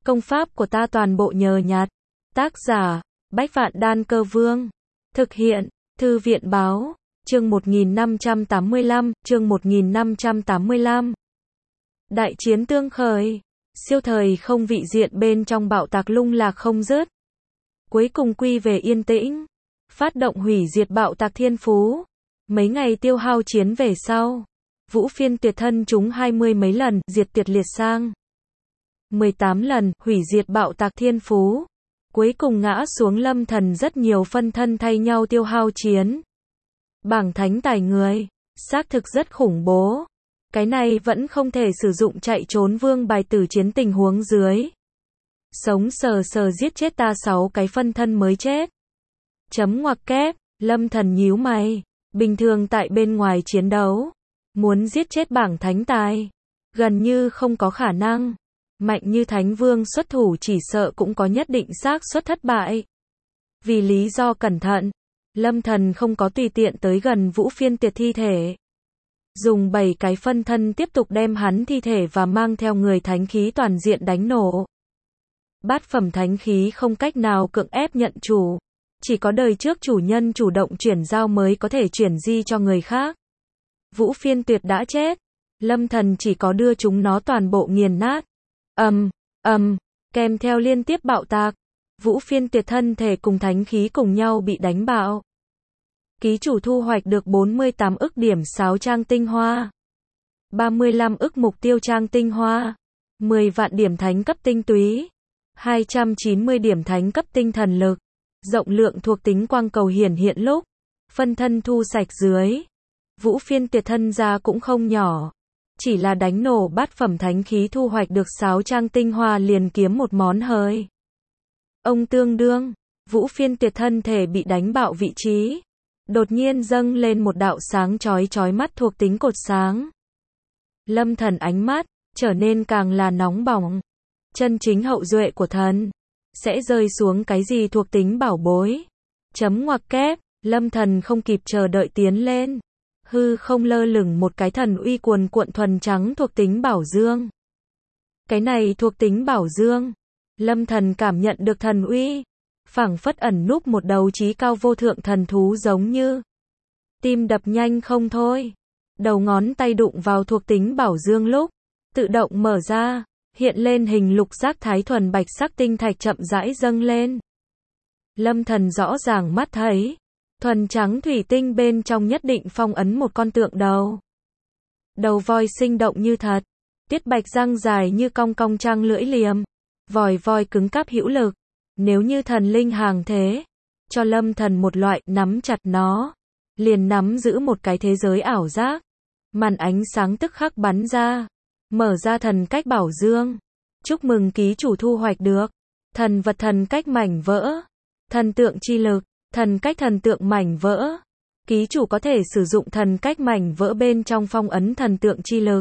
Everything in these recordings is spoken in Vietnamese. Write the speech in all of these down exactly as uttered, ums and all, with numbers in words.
Công pháp của ta toàn bộ nhờ nhặt. Tác giả, Bách Vạn Đan Cơ Vương. Thực hiện, Thư viện Báo. Chương một nghìn năm trăm tám mươi lăm, chương một nghìn năm trăm tám mươi lăm. Đại chiến tương khởi. Siêu thời không vị diện bên trong bạo tạc lung lạc không dứt. Cuối cùng quy về yên tĩnh. Phát động hủy diệt bạo tạc thiên phú. Mấy ngày tiêu hao chiến về sau. Vũ Phiên tuyệt thân chúng hai mươi mấy lần, diệt tuyệt liệt sang. mười tám lần, hủy diệt bạo tạc thiên phú. Cuối cùng ngã xuống lâm thần rất nhiều phân thân thay nhau tiêu hao chiến. Bảng thánh tài người, xác thực rất khủng bố. Cái này vẫn không thể sử dụng chạy trốn vương bài tử chiến tình huống dưới. Sống sờ sờ giết chết ta sáu cái phân thân mới chết. Chấm ngoặc kép, lâm thần nhíu mày. Bình thường tại bên ngoài chiến đấu, muốn giết chết bảng thánh tài, gần như không có khả năng. Mạnh như thánh vương xuất thủ chỉ sợ cũng có nhất định xác suất thất bại. Vì lý do cẩn thận, lâm thần không có tùy tiện tới gần Vũ Phiên tuyệt thi thể. Dùng bảy cái phân thân tiếp tục đem hắn thi thể và mang theo người thánh khí toàn diện đánh nổ. Bát phẩm thánh khí không cách nào cưỡng ép nhận chủ. Chỉ có đời trước chủ nhân chủ động chuyển giao mới có thể chuyển di cho người khác. Vũ Phiên tuyệt đã chết. Lâm thần chỉ có đưa chúng nó toàn bộ nghiền nát. Ầm, ầm, kèm theo liên tiếp bạo tạc. Vũ Phiên tuyệt thân thể cùng thánh khí cùng nhau bị đánh bạo. Ký chủ thu hoạch được bốn mươi tám ức điểm sáo trang tinh hoa. ba mươi lăm ức mục tiêu trang tinh hoa. mười vạn điểm thánh cấp tinh túy. hai trăm chín mươi điểm thánh cấp tinh thần lực. Rộng lượng thuộc tính quang cầu hiển hiện lúc. Phân thân thu sạch dưới. Vũ Phiên tuyệt thân ra cũng không nhỏ. Chỉ là đánh nổ bát phẩm thánh khí thu hoạch được sáu trang tinh hoa liền kiếm một món hời. Ông tương đương, Vũ Phiên tuyệt thân thể bị đánh bạo vị trí. Đột nhiên dâng lên một đạo sáng chói chói mắt thuộc tính cột sáng. Lâm thần ánh mắt, trở nên càng là nóng bỏng. Chân chính hậu duệ của thần, sẽ rơi xuống cái gì thuộc tính bảo bối. Chấm ngoặc kép, lâm thần không kịp chờ đợi tiến lên. Hư không lơ lửng một cái thần uy cuồn cuộn thuần trắng thuộc tính bảo dương. Cái này thuộc tính bảo dương. Lâm thần cảm nhận được thần uy. Phảng phất ẩn núp một đầu chí cao vô thượng thần thú giống như. Tim đập nhanh không thôi. Đầu ngón tay đụng vào thuộc tính bảo dương lúc. Tự động mở ra. Hiện lên hình lục giác thái thuần bạch sắc tinh thạch chậm rãi dâng lên. Lâm thần rõ ràng mắt thấy. Thuần trắng thủy tinh bên trong nhất định phong ấn một con tượng đầu. Đầu voi sinh động như thật. Tiết bạch răng dài như cong cong trăng lưỡi liềm. Vòi voi cứng cáp hữu lực. Nếu như thần linh hàng thế. Cho lâm thần một loại nắm chặt nó. Liền nắm giữ một cái thế giới ảo giác. Màn ánh sáng tức khắc bắn ra. Mở ra thần cách bảo dương. Chúc mừng ký chủ thu hoạch được. Thần vật thần cách mảnh vỡ. Thần tượng chi lực. Thần cách thần tượng mảnh vỡ. Ký chủ có thể sử dụng thần cách mảnh vỡ bên trong phong ấn thần tượng chi lực.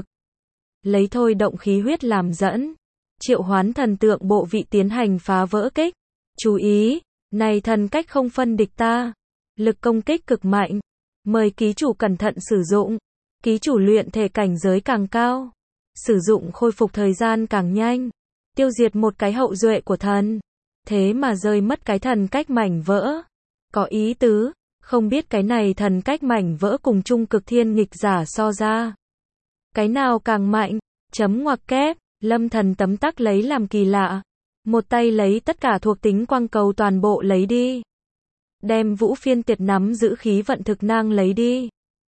Lấy thôi động khí huyết làm dẫn. Triệu hoán thần tượng bộ vị tiến hành phá vỡ kích. Chú ý, này thần cách không phân địch ta. Lực công kích cực mạnh. Mời ký chủ cẩn thận sử dụng. Ký chủ luyện thể cảnh giới càng cao. Sử dụng khôi phục thời gian càng nhanh. Tiêu diệt một cái hậu duệ của thần. Thế mà rơi mất cái thần cách mảnh vỡ. Có ý tứ, không biết cái này thần cách mảnh vỡ cùng trung cực thiên nghịch giả so ra. Cái nào càng mạnh, chấm ngoặc kép, lâm thần tấm tắc lấy làm kỳ lạ. Một tay lấy tất cả thuộc tính quang cầu toàn bộ lấy đi. Đem Vũ Phiên tuyệt nắm giữ khí vận thực năng lấy đi.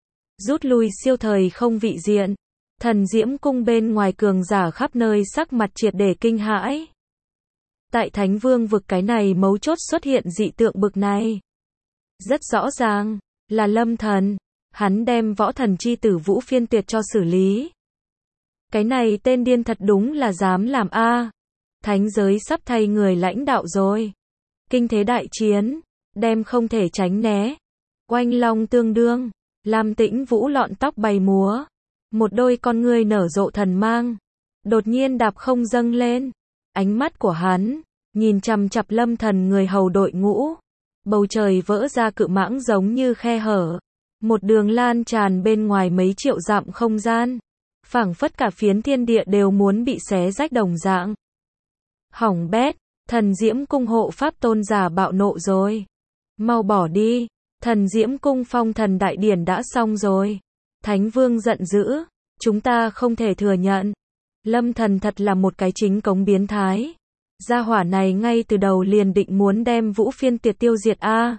Rút lui siêu thời không vị diện. Thần diễm cung bên ngoài cường giả khắp nơi sắc mặt triệt để kinh hãi. Tại Thánh Vương vực cái này mấu chốt xuất hiện dị tượng bực này. Rất rõ ràng, là lâm thần. Hắn đem võ thần chi tử Vũ Phiên tuyệt cho xử lý. Cái này tên điên thật đúng là dám làm a. Thánh giới sắp thay người lãnh đạo rồi. Kinh thế đại chiến, đem không thể tránh né. Oanh long tương đương, Lam Tĩnh Vũ lọn tóc bay múa. Một đôi con ngươi nở rộ thần mang. Đột nhiên đạp không dâng lên. Ánh mắt của hắn, nhìn chằm chằm lâm thần người hầu đội ngũ. Bầu trời vỡ ra cự mãng giống như khe hở. Một đường lan tràn bên ngoài mấy triệu dặm không gian. Phảng phất cả phiến thiên địa đều muốn bị xé rách đồng dạng. Hỏng bét, Thần Diễm Cung hộ pháp tôn giả bạo nộ rồi. Mau bỏ đi, Thần Diễm Cung phong thần đại điển đã xong rồi. Thánh Vương giận dữ, chúng ta không thể thừa nhận. Lâm Thần thật là một cái chính cống biến thái. Gia hỏa này ngay từ đầu liền định muốn đem Vũ Phiên Tiệt tiêu diệt a.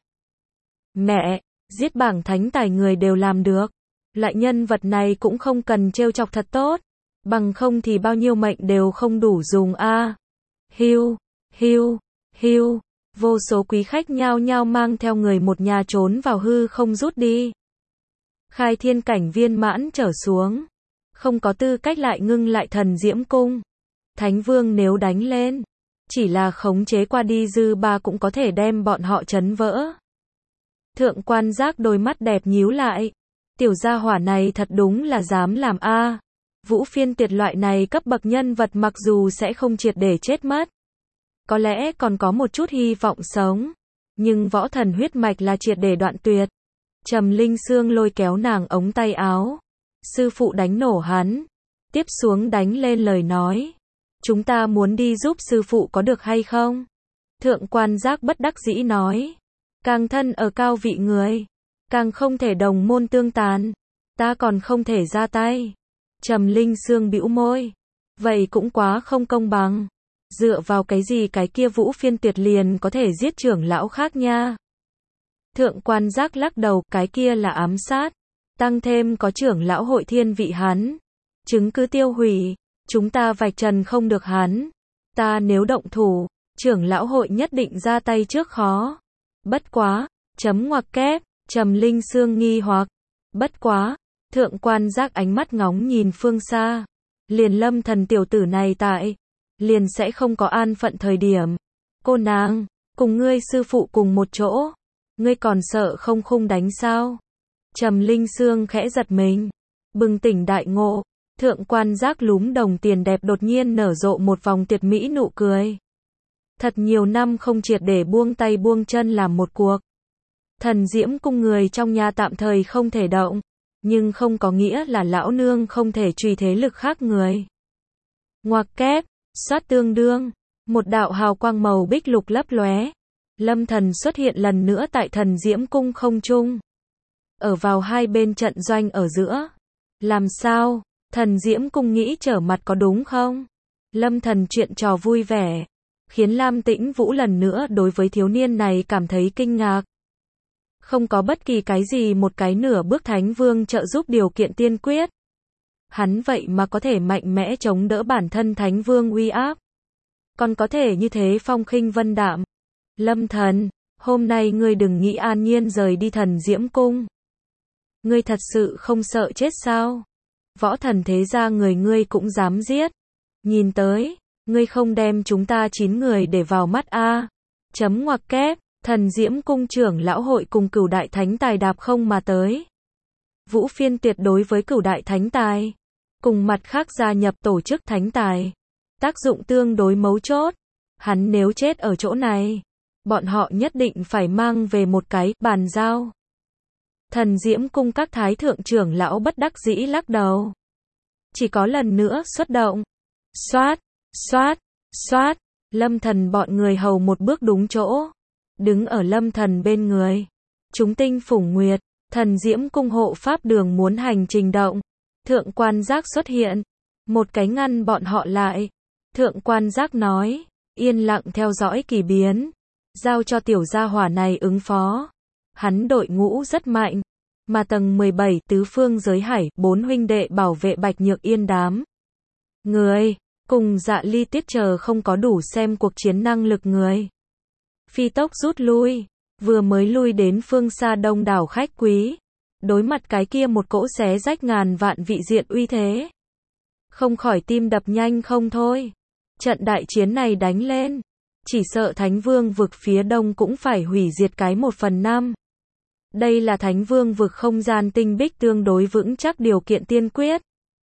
Mẹ, giết bảng thánh tài người đều làm được. Loại nhân vật này cũng không cần trêu chọc thật tốt. Bằng không thì bao nhiêu mệnh đều không đủ dùng a. Hiu, hiu, hiu. Vô số quý khách nhao nhao mang theo người một nhà trốn vào hư không rút đi. Khai thiên cảnh viên mãn trở xuống. Không có tư cách lại ngưng lại Thần Diễm Cung. Thánh Vương nếu đánh lên, chỉ là khống chế qua đi dư ba cũng có thể đem bọn họ chấn vỡ. Thượng Quan Giác đôi mắt đẹp nhíu lại. Tiểu gia hỏa này thật đúng là dám làm a. Vũ Phiên Tiệt loại này cấp bậc nhân vật mặc dù sẽ không triệt để chết mất, có lẽ còn có một chút hy vọng sống, nhưng võ thần huyết mạch là triệt để đoạn tuyệt. Trầm Linh Sương lôi kéo nàng ống tay áo. Sư phụ đánh nổ hắn. Tiếp xuống đánh lên lời nói. Chúng ta muốn đi giúp sư phụ có được hay không? Thượng Quan Giác bất đắc dĩ nói. Càng thân ở cao vị người, càng không thể đồng môn tương tàn. Ta còn không thể ra tay. Trầm Linh Sương bĩu môi. Vậy cũng quá không công bằng. Dựa vào cái gì cái kia Vũ Phiên Tiệt liền có thể giết trưởng lão khác nha? Thượng Quan Giác lắc đầu, cái kia là ám sát. Tăng thêm có trưởng lão hội thiên vị hắn. Chứng cứ tiêu hủy. Chúng ta vạch trần không được hắn. Ta nếu động thủ, trưởng lão hội nhất định ra tay trước khó. Bất quá, chấm ngoặc kép, Trầm Linh Sương nghi hoặc. Bất quá, Thượng Quan Giác ánh mắt ngóng nhìn phương xa. Liền Lâm Thần tiểu tử này tại, liền sẽ không có an phận thời điểm. Cô nàng, cùng ngươi sư phụ cùng một chỗ, ngươi còn sợ không khung đánh sao? Trầm Linh Sương khẽ giật mình, bừng tỉnh đại ngộ. Thượng Quan Giác lúm đồng tiền đẹp đột nhiên nở rộ một vòng tuyệt mỹ nụ cười. Thật nhiều năm không triệt để buông tay buông chân làm một cuộc. Thần Diễm Cung người trong nhà tạm thời không thể động, nhưng không có nghĩa là lão nương không thể truy thế lực khác người. Ngoặc kép, xoát tương đương, một đạo hào quang màu bích lục lấp lóe. Lâm Thần xuất hiện lần nữa tại Thần Diễm Cung không trung. Ở vào hai bên trận doanh ở giữa. Làm sao? Thần Diễm Cung nghĩ trở mặt có đúng không? Lâm Thần chuyện trò vui vẻ, khiến Lam Tĩnh Vũ lần nữa đối với thiếu niên này cảm thấy kinh ngạc. Không có bất kỳ cái gì một cái nửa bước Thánh Vương trợ giúp điều kiện tiên quyết. Hắn vậy mà có thể mạnh mẽ chống đỡ bản thân Thánh Vương uy áp. Còn có thể như thế phong khinh vân đạm. Lâm Thần, hôm nay ngươi đừng nghĩ an nhiên rời đi Thần Diễm Cung. Ngươi thật sự không sợ chết sao? Võ thần thế gia người ngươi cũng dám giết. Nhìn tới, ngươi không đem chúng ta chín người để vào mắt a. Chấm ngoặc kép, Thần Diễm Cung trưởng lão hội cùng Cửu Đại Thánh Tài đạp không mà tới. Vũ Phiên Tiệt đối với Cửu Đại Thánh Tài, cùng mặt khác gia nhập tổ chức Thánh Tài, tác dụng tương đối mấu chốt. Hắn nếu chết ở chỗ này, bọn họ nhất định phải mang về một cái bàn giao. Thần Diễm Cung các thái thượng trưởng lão bất đắc dĩ lắc đầu. Chỉ có lần nữa xuất động. Xoát, xoát, xoát. Lâm Thần bọn người hầu một bước đúng chỗ. Đứng ở Lâm Thần bên người. Chúng tinh phủng nguyệt. Thần Diễm Cung hộ pháp đường muốn hành trình động. Thượng Quan Giác xuất hiện. Một cái ngăn bọn họ lại. Thượng Quan Giác nói. Yên lặng theo dõi kỳ biến. Giao cho tiểu gia hỏa này ứng phó. Hắn đội ngũ rất mạnh, mà tầng mười bảy tứ phương giới hải, bốn huynh đệ bảo vệ Bạch Nhược Yên đám người, cùng Dạ Ly Tiết chờ không có đủ xem cuộc chiến năng lực người. Phi tốc rút lui, vừa mới lui đến phương xa đông đảo khách quý, đối mặt cái kia một cỗ xé rách ngàn vạn vị diện uy thế. Không khỏi tim đập nhanh không thôi. Trận đại chiến này đánh lên, chỉ sợ Thánh Vương vực phía đông cũng phải hủy diệt cái một phần năm. Đây là Thánh Vương vực không gian tinh bích tương đối vững chắc điều kiện tiên quyết.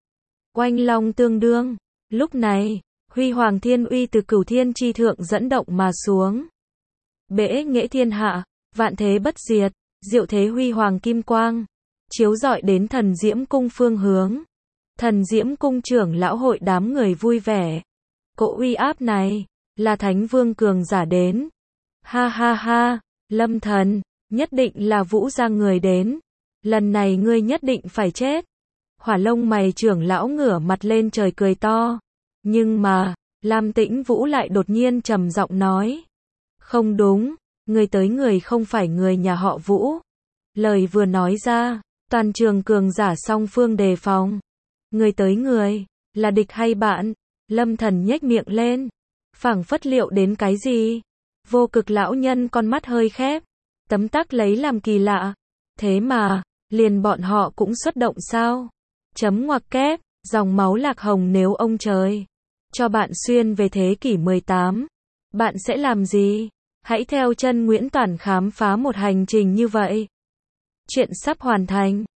Oanh long tương đương. Lúc này, huy hoàng thiên uy từ cửu thiên chi thượng dẫn động mà xuống. Bể nghệ thiên hạ, vạn thế bất diệt, diệu thế huy hoàng kim quang, chiếu rọi đến Thần Diễm Cung phương hướng. Thần Diễm Cung trưởng lão hội đám người vui vẻ. Cỗ uy áp này, là Thánh Vương cường giả đến. Ha ha ha, Lâm Thần, nhất định là Vũ gia người đến. Lần này ngươi nhất định phải chết. Hỏa Lông Mày trưởng lão ngửa mặt lên trời cười to. Nhưng mà, Lam Tĩnh Vũ lại đột nhiên trầm giọng nói. Không đúng, người tới người không phải người nhà họ Vũ. Lời vừa nói ra, toàn trường cường giả song phương đề phòng. Người tới người, là địch hay bạn? Lâm Thần nhếch miệng lên, phảng phất liệu đến cái gì? Vô Cực lão nhân con mắt hơi khép, tấm tắc lấy làm kỳ lạ. Thế mà, liền bọn họ cũng xuất động sao? Chấm ngoặc kép, dòng máu Lạc Hồng nếu ông trời cho bạn xuyên về thế kỷ mười tám, bạn sẽ làm gì? Hãy theo chân Nguyễn Toản khám phá một hành trình như vậy. Chuyện sắp hoàn thành.